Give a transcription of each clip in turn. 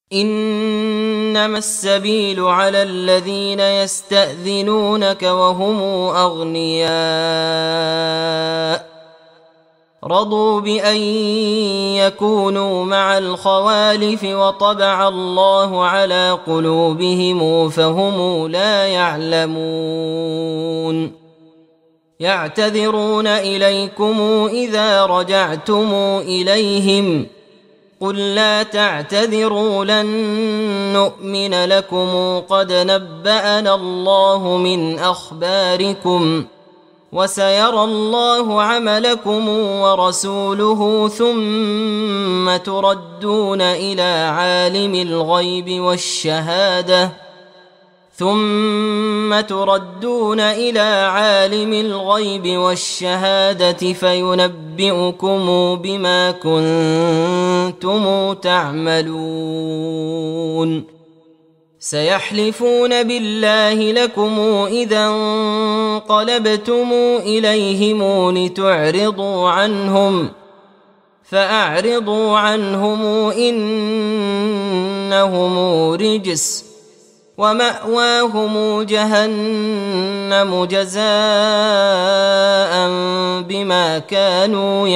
إنما السبيل على الذين يستأذنونك وهم أغنياء رضوا بأن يكونوا مع الخوالف وطبع الله على قلوبهم فهم لا يعلمون يعتذرون إليكم إذا رجعتم إليهم قل لا تعتذروا لن نؤمن لكم قد نبأنا الله من أخباركم وسيرى الله عملكم ورسوله ثم تردون إلى عالم الغيب والشهادة فينبئكم بما كنتم تعملون سيحلفون بالله لكم إذا انقلبتم إليهم لتعرضوا عنهم فأعرضوا عنهم إنهم رجس ومأواهم جهنم جزاء بما كانوا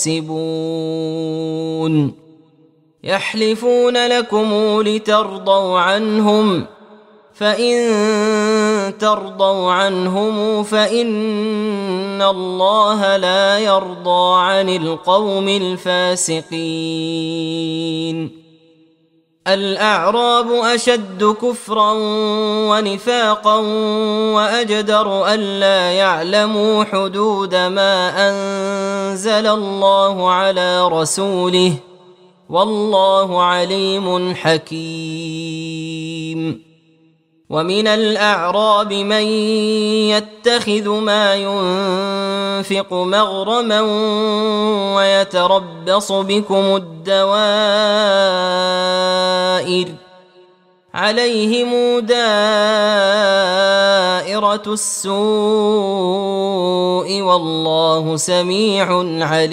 يكسبون يحلفون لكم لترضوا عنهم فإن ترضوا عنهم فإن الله لا يرضى عن القوم الفاسقين الأعراب أشد كفرا ونفاقا وأجدر ألا يعلموا حدود ما أنزل الله على رسوله والله عليم حكيم ومن الأعراب من يتخذ ما ينفق مغرما ويتربص بكم الدوائر عليهم دائرة السوء والله سميع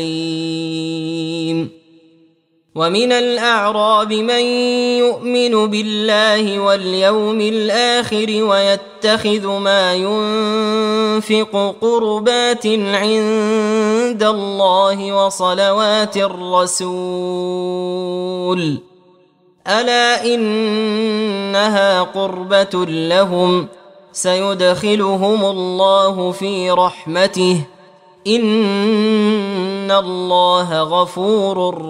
عليم ومن الأعراب من يؤمن بالله واليوم الآخر ويتخذ ما ينفق قربات عند الله وصلوات الرسول ألا إنها قربة لهم سيدخلهم الله في رحمته إن الله غفور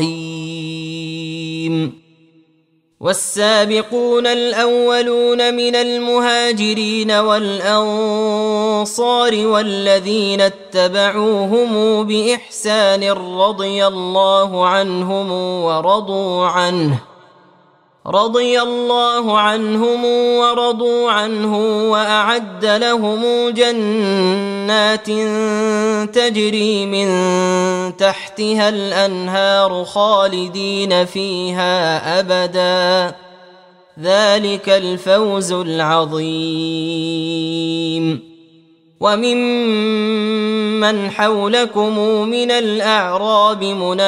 رحيم والسابقون الأولون من المهاجرين والأنصار والذين اتبعوهم بإحسان رضي الله عنهم ورضوا عنه وأعد لهم جنات تجري من تحتها الأنهار خالدين فيها أبدا ذلك الفوز العظيم وممن حولكم من الأعراب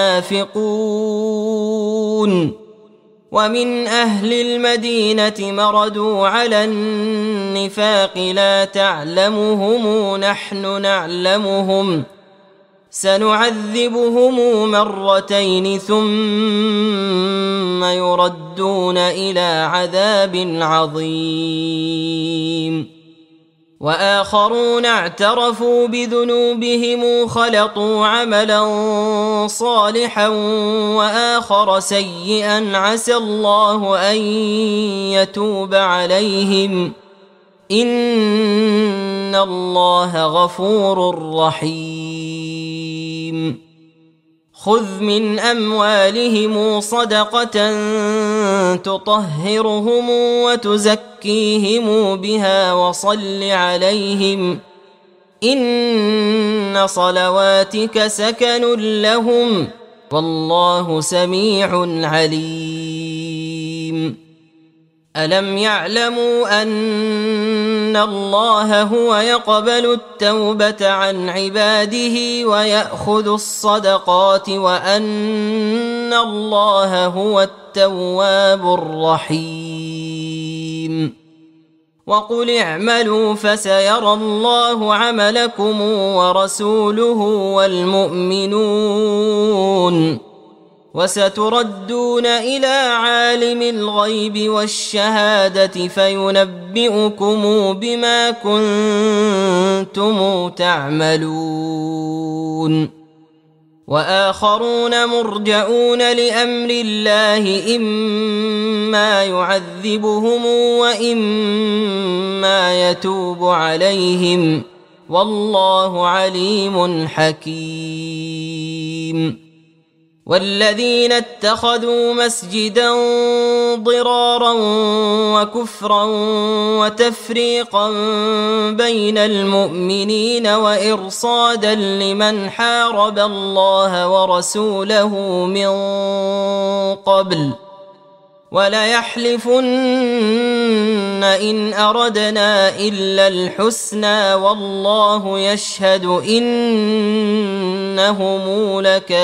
منافقون ومن أهل المدينة مردوا على النفاق لا تعلمهم نحن نعلمهم سنعذبهم مرتين ثم يردون إلى عذاب عظيم وآخرون اعترفوا بذنوبهم خلطوا عملا صالحا وآخر سيئا عسى الله أن يتوب عليهم إن الله غفور رحيم خذ من أموالهم صدقة تطهرهم وتزكيهم بها وصل عليهم إن صلواتك سكن لهم والله سميع عليم ألم يعلموا أن الله هو يقبل التوبة عن عباده ويأخذ الصدقات وأن الله هو التواب الرحيم وقل اعملوا فسيرى الله عملكم ورسوله والمؤمنون وستردون إلى عالم الغيب والشهادة فينبئكم بما كنتم تعملون وآخرون مرجئون لأمر الله إما يعذبهم وإما يتوب عليهم والله عليم حكيم والذين اتخذوا مسجدا ضرارا وكفرا وتفريقا بين المؤمنين وإرصادا لمن حارب الله ورسوله من قبل وليحلفن إن أردنا إلا الحسنى والله يشهد إنهم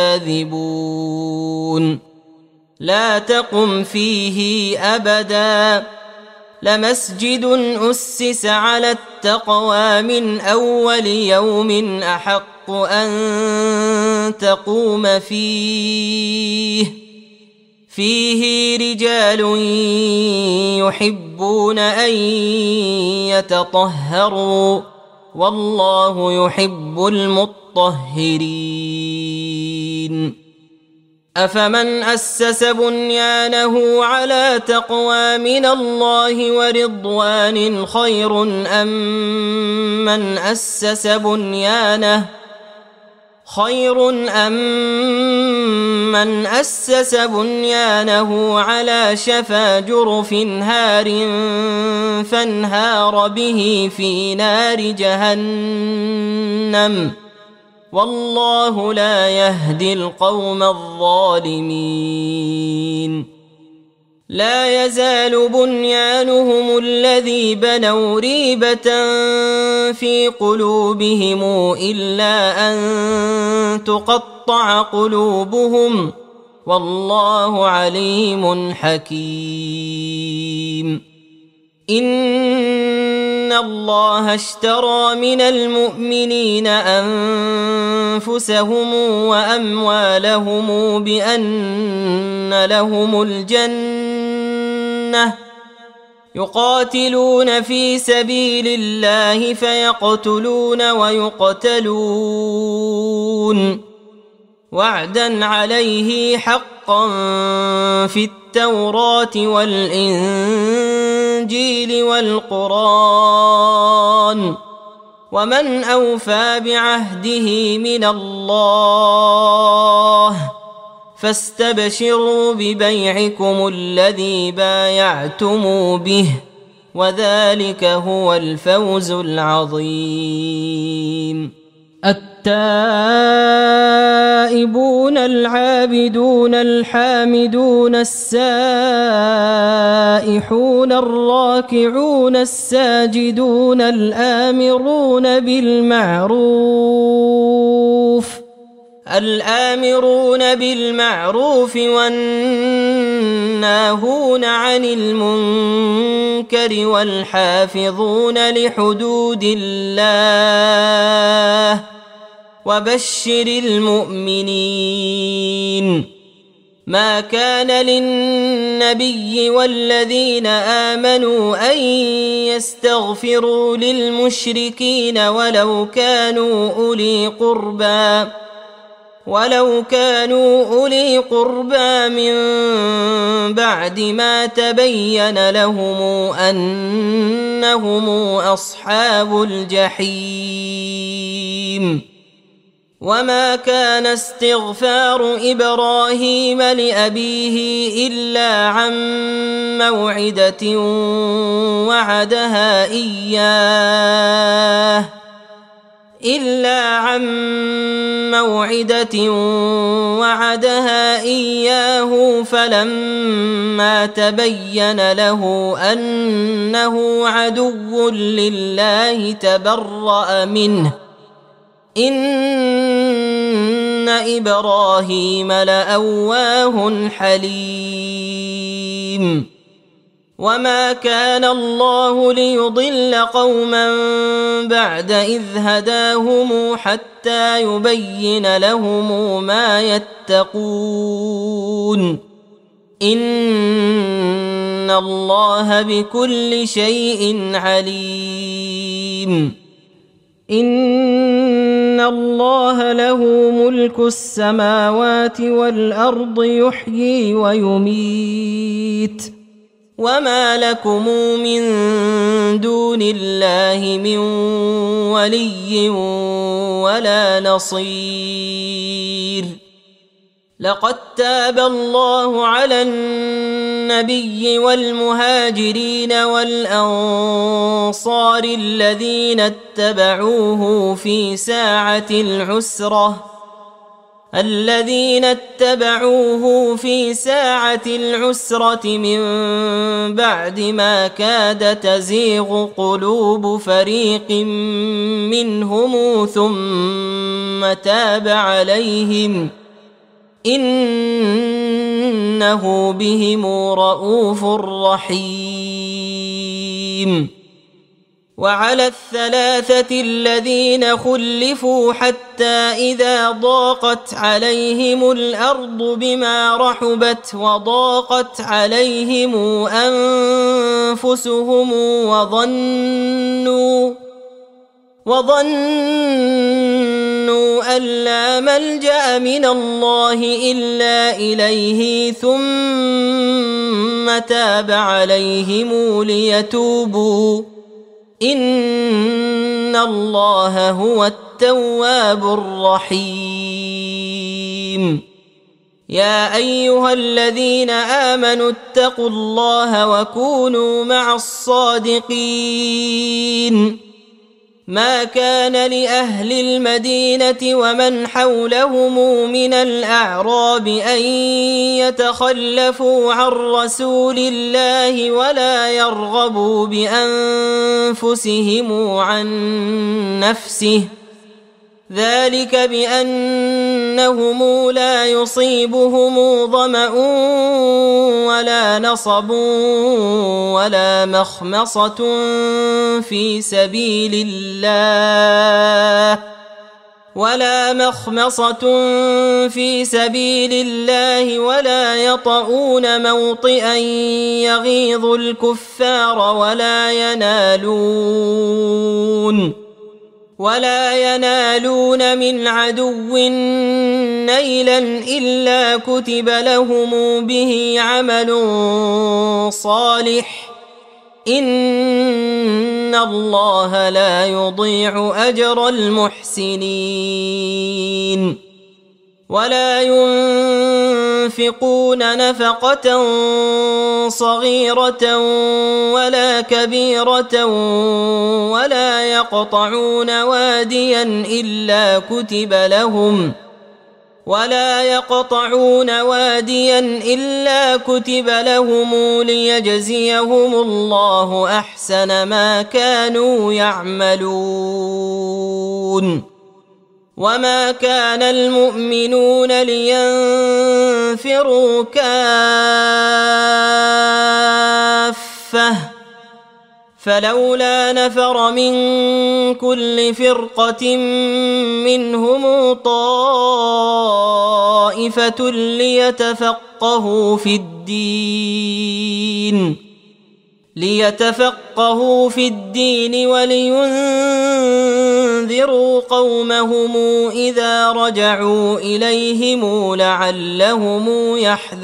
لكاذبون لا تقم فيه أبدا لمسجد أسس على التقوى من أول يوم أحق أن تقوم فيه رجال يحبون أن يتطهروا والله يحب المطهرين أفمن أسس بنيانه على تقوى من الله ورضوان خير أم من أسس بنيانه على شفا جرف هار فانهار به في نار جهنم والله لا يهدي القوم الظالمين لا يزال بنيانهم الذي بنوا ريبة في قلوبهم إلا أن تقطع قلوبهم والله عليم حكيم إن الله اشترى من المؤمنين أنفسهم وأموالهم بأن لهم الجنة يقاتلون في سبيل الله فيقتلون ويقتلون وعدا عليه حقا في التوراة والإنجيل والقرآن ومن أوفى بعهده من الله فاستبشروا ببيعكم الذي بايعتم به وذلك هو الفوز العظيم التائبون العابدون الحامدون السائحون الراكعون الساجدون الآمرون بالمعروف والناهون عن المنكر والحافظون لحدود الله وبشر المؤمنين ما كان للنبي والذين آمنوا أن يستغفروا للمشركين ولو كانوا أولي قربى من بعد ما تبين لهم أنهم أصحاب الجحيم وما كان استغفار إبراهيم لأبيه إلا عن موعدة وعدها إياه إلا عن موعدة وعدها إياه فلما تبين له أنه عدو لله تبرأ منه إن إبراهيم لأواه حليم وما كان الله ليضل قوما بعد إذ هداهم حتى يبين لهم ما يتقون إن الله بكل شيء عليم إن الله له ملك السماوات والأرض يحيي ويميت وما لكم من دون الله من ولي ولا نصير لقد تاب الله على النبي والمهاجرين والأنصار الذين اتبعوه في ساعة العسرة من بعد ما كاد تزيغ قلوب فريق منهم ثم تاب عليهم إنه بهم رءوف رحيم وعلى الثلاثة الذين خلفوا حتى إذا ضاقت عليهم الأرض بما رحبت وضاقت عليهم أنفسهم وظنوا أن لا ملجأ من الله إلا إليه ثم تاب عليهم ليتوبوا إن الله هو التواب الرحيم يا أيها الذين آمنوا اتقوا الله وكونوا مع الصادقين ما كان لأهل المدينة ومن حولهم من الأعراب أن يتخلفوا عن رسول الله ولا يرغبوا بأنفسهم عن نفسه ذلك بأنهم لا يصيبهم ظمأ ولا نصب ولا مخمصة في سبيل الله ولا يطؤون موطئا يغيظ الكفار ولا ينالون من عدو نيلا إلا كتب لهم به عمل صالح إن الله لا يضيع أجر المحسنين ولا ينفقون نفقة صغيرة ولا كبيرة ولا يقطعون واديا إلا كتب لهم ليجزيهم الله أحسن ما كانوا يعملون وما كان المؤمنون لينفروا كافة فلولا نفر من كل فرقة منهم طائفة ليتفقهوا في الدين ولينذروا قومهم إذا رجعوا إليهم لعلهم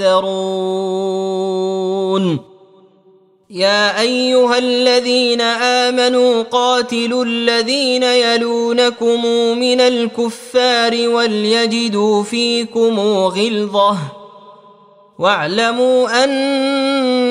يحذرون يا أيها الذين آمنوا قاتلوا الذين يلونكم من الكفار وليجدوا فيكم غلظة واعلموا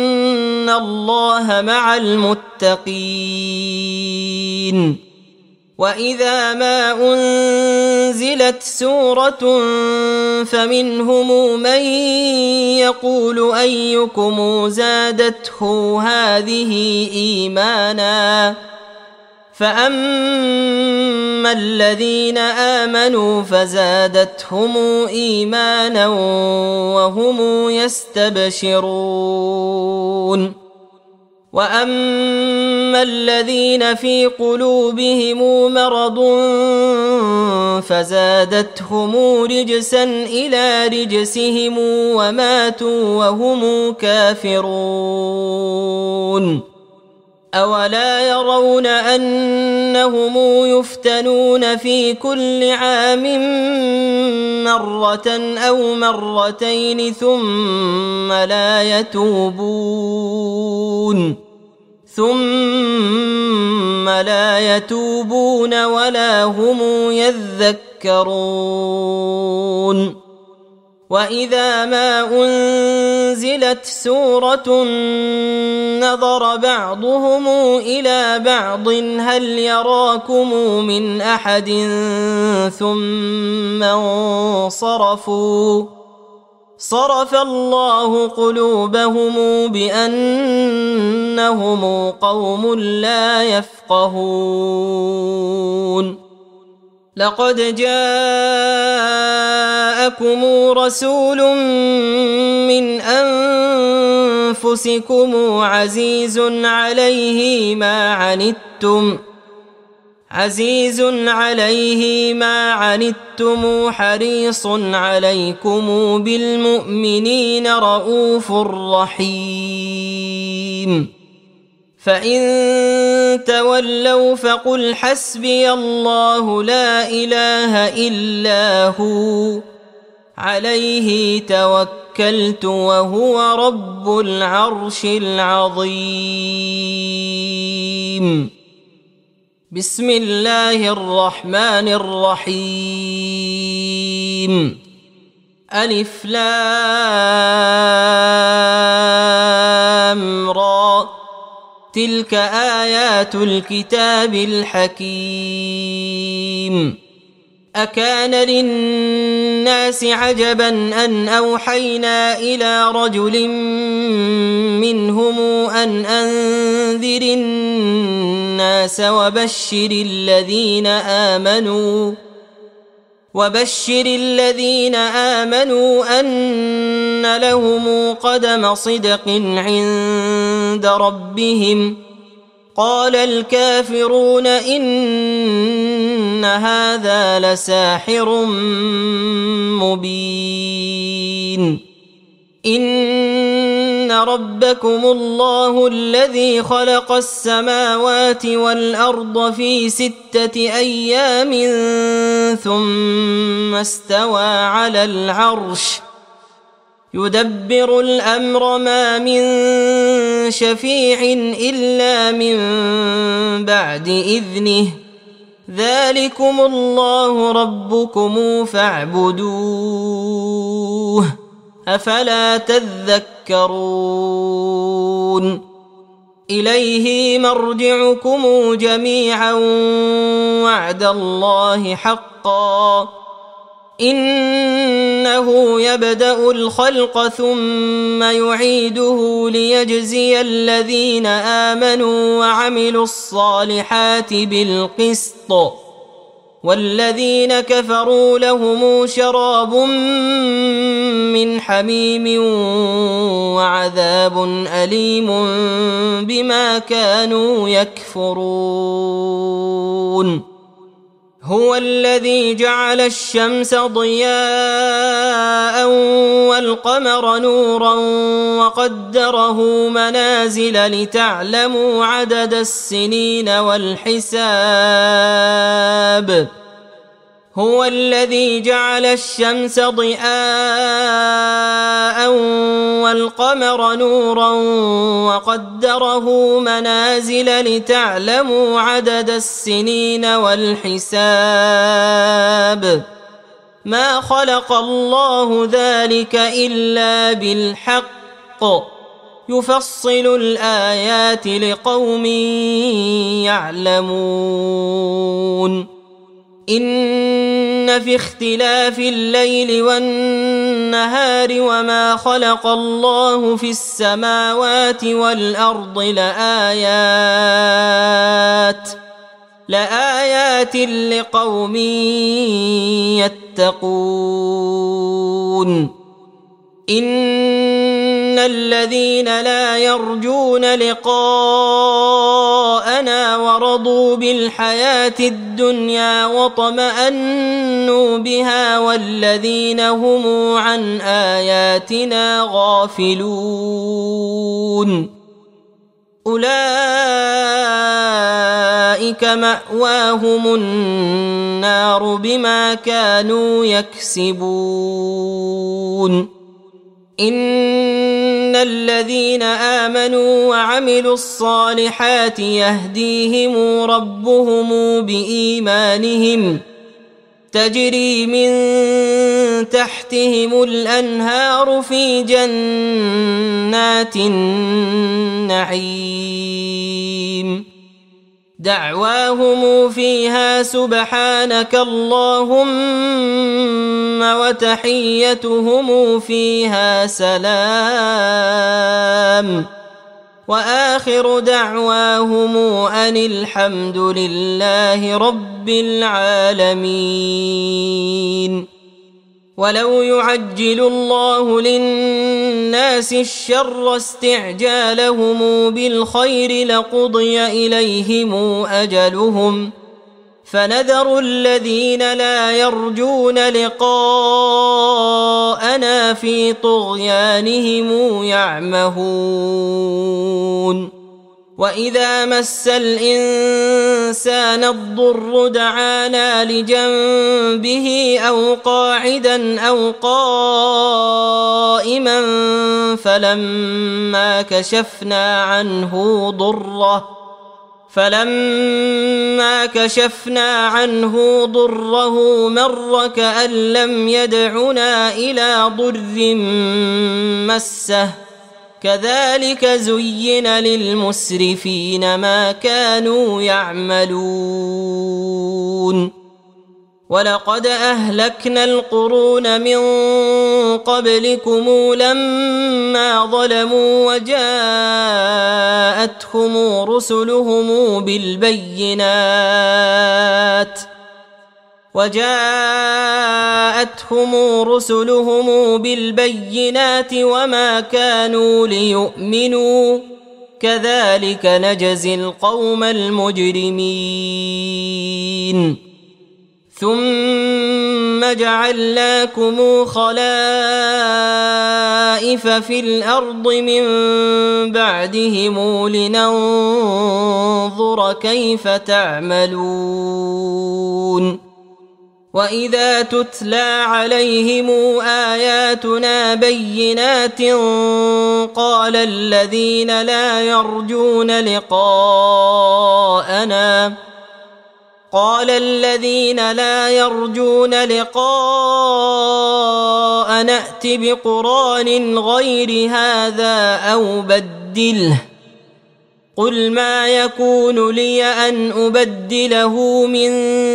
أن الله مع المتقين وإذا ما أنزلت سورة فمنهم من يقول أيكم زادته هذه إيمانا فأما الذين آمنوا فزادتهم إيمانا وهم يستبشرون وأما الذين في قلوبهم مرض فزادتهم رجسا إلى رجسهم وماتوا وهم كافرون أولا يرون أنهم يفتنون في كل عام مرة أو مرتين ثم لا يتوبون ولا هم يذكرون وإذا ما أنزلت سورة نظر بعضهم إلى بعض هل يراكم من أحد ثم انصرفوا صرف الله قلوبهم بأنهم قوم لا يفقهون لقد جاءكم رسول من أنفسكم عزيز عليه ما عنتم حريص عليكم بالمؤمنين رؤوف رحيم فإن تولوا فقل حسبي الله لا إله إلا هو عليه توكلت وهو رب العرش العظيم بسم الله الرحمن الرحيم ألف لام را تلك آيات الكتاب الحكيم أكان للناس عجبا أن أوحينا إلى رجل منهم أن أنذر الناس وبشر الذين آمنوا أن لهم قدم صدق عند ربهم قال الكافرون إن هذا لساحر مبين إن ربكم الله الذي خلق السماوات والأرض في 6 أيام ثم استوى على العرش يدبر الأمر ما من شفيع إلا من بعد إذنه ذلكم الله ربكم فاعبدوه أفلا تذكرون إليه مرجعكم جميعا وعد الله حقا إنه يبدأ الخلق ثم يعيده ليجزي الذين آمنوا وعملوا الصالحات بالقسط والذين كفروا لهم شراب من حميم وعذاب أليم بما كانوا يكفرون هو الذي جعل الشمس ضياء والقمر نورا وقدره منازل لتعلموا عدد السنين والحساب هو الذي جعل الشمس ضياء والقمر نورا وقدره منازل لتعلموا عدد السنين والحساب ما خلق الله ذلك إلا بالحق يفصل الآيات لقوم يعلمون إن في اختلاف الليل والنهار وما خلق الله في السماوات والأرض لآيات لقوم يتقون إن الذين لا يرجون لقاءنا ورضوا بالحياة الدنيا واطمأنوا بها والذين هم عن آياتنا غافلون أولئك مأواهم النار بما كانوا يكسبون إن الذين آمنوا وعملوا الصالحات يهديهم ربهم بإيمانهم تجري من تحتهم الأنهار في جنات النعيم دعواهم فيها سبحانك اللهم وتحيتهم فيها سلام وآخر دعواهم أن الحمد لله رب العالمين ولو يعجل الله للناس الشر استعجالهم بالخير لقضي إليهم أجلهم فنذر الذين لا يرجون لقاءنا في طغيانهم يعمهون وإذا مس الإنسان الضر دعانا لجنبه أو قاعدا أو قائما فلما كشفنا عنه ضره مر كأن لم يدعنا إلى ضر مسه كذلك زين للمسرفين ما كانوا يعملون ولقد أهلكنا القرون من قبلكم لما ظلموا وجاءتهم رسلهم بالبينات وما كانوا ليؤمنوا كذلك نجزي القوم المجرمين ثم جعلناكم خلائف في الأرض من بعدهم لننظر كيف تعملون وإذا تتلى عليهم آياتنا بينات قال الذين لا يرجون لقاءنا ائت بقرآن غير هذا أو بدله قل ما يكون لي أن أبدله من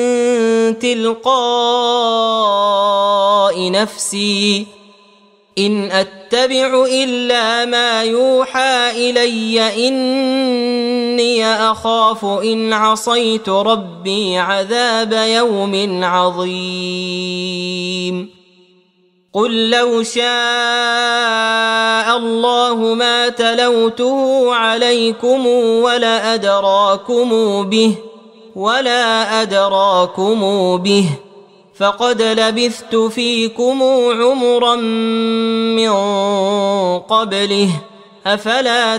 تلقاء نفسي إن أتبع إلا ما يوحى إلي إني أخاف إن عصيت ربي عذاب يوم عظيم قل لو شاء الله ما تلوته عليكم ولا أدراكم به فقد لبثت فيكم عمرا من قبله أفلا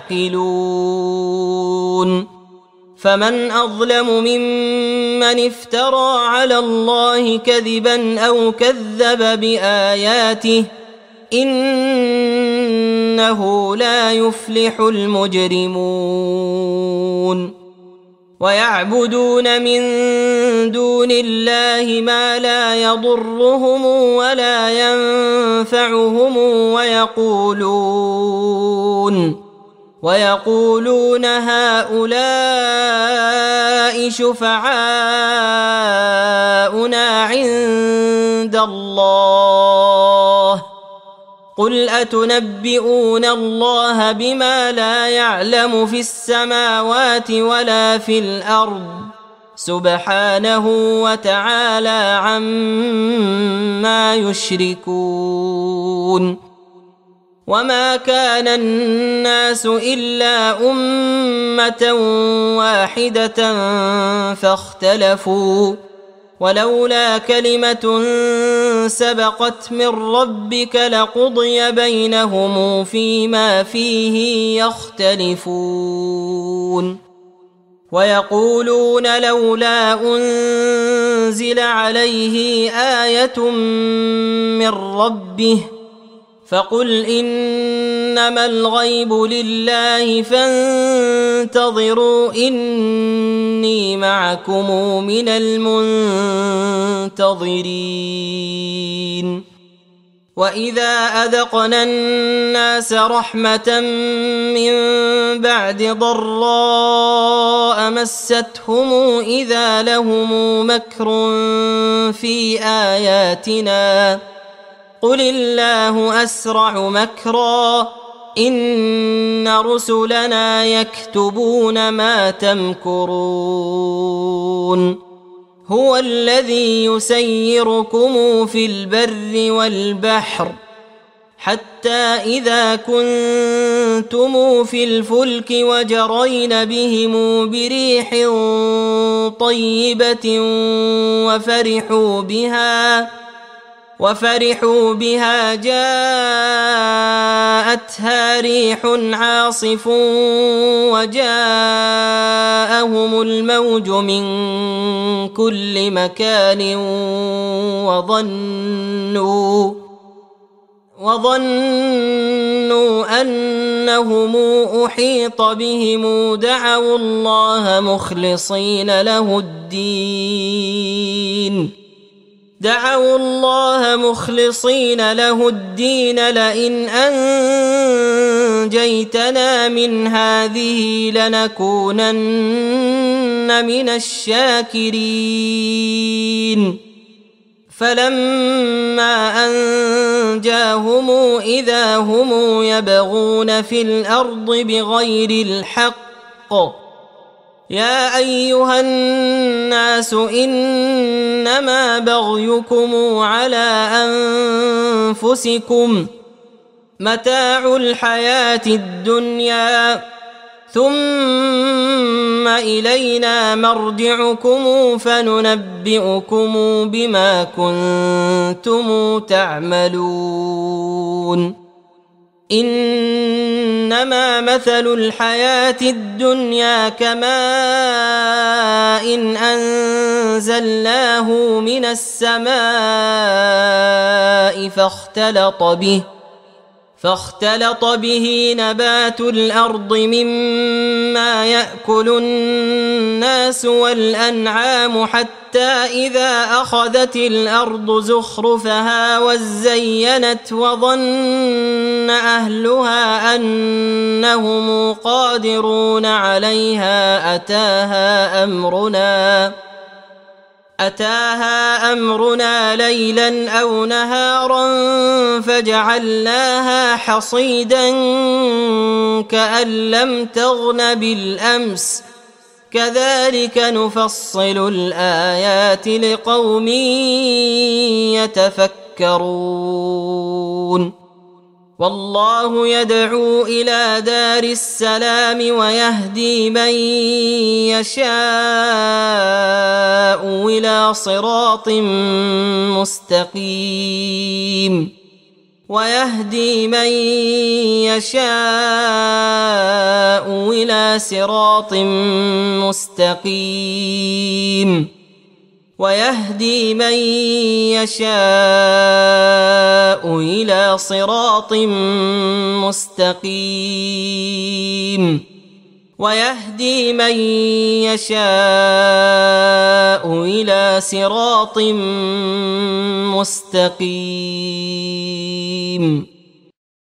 تعقلون فمن أظلم ممن افترى على الله كذبا أو كذب بآياته إنه لا يفلح المجرمون ويعبدون من دون الله ما لا يضرهم ولا ينفعهم ويقولون هؤلاء شفعاؤنا عند الله قل أتنبئون الله بما لا يعلم في السماوات ولا في الأرض سبحانه وتعالى عما يشركون وما كان الناس إلا أمة واحدة فاختلفوا ولولا كلمة سبقت من ربك لقضي بينهم فيما فيه يختلفون ويقولون لولا أنزل عليه آية من ربه فقل إنما الغيب لله فانتظروا إني معكم من المنتظرين وإذا أذقنا الناس رحمة من بعد ضراء مستهم إذا لهم مكر في آياتنا قل الله أسرع مكرا إن رسلنا يكتبون ما تمكرون هو الذي يسيركم في البر والبحر حتى إذا كنتم في الفلك وجرين بهم بريح طيبة وفرحوا بها جاءتها ريح عاصف وجاءهم الموج من كل مكان وظنوا أنهم أحيط بهم دعوا الله مخلصين له الدين لئن أنجيتنا من هذه لنكونن من الشاكرين فلما أنجاهم إذا هم يبغون في الأرض بغير الحق يا أيها الناس إنما بغيكم على أنفسكم متاع الحياة الدنيا ثم إلينا مرجعكم فننبئكم بما كنتم تعملون إنما مثل الحياة الدنيا كماء إن أنزلناه من السماء فاختلط به نبات الأرض مما يأكل الناس والأنعام حتى إذا أخذت الأرض زخرفها وزينت وظن أهلها أنهم قادرون عليها أتاها أمرنا ليلا أو نهارا فجعلناها حصيدا كأن لم تغن بالأمس كذلك نفصل الآيات لقوم يتفكرون والله يدعو إلى دار السلام ويهدي من يشاء إلى صراط مستقيم ويهدي من يشاء إلى صراط مستقيم ويهدي من يشاء إلى صراط مستقيم.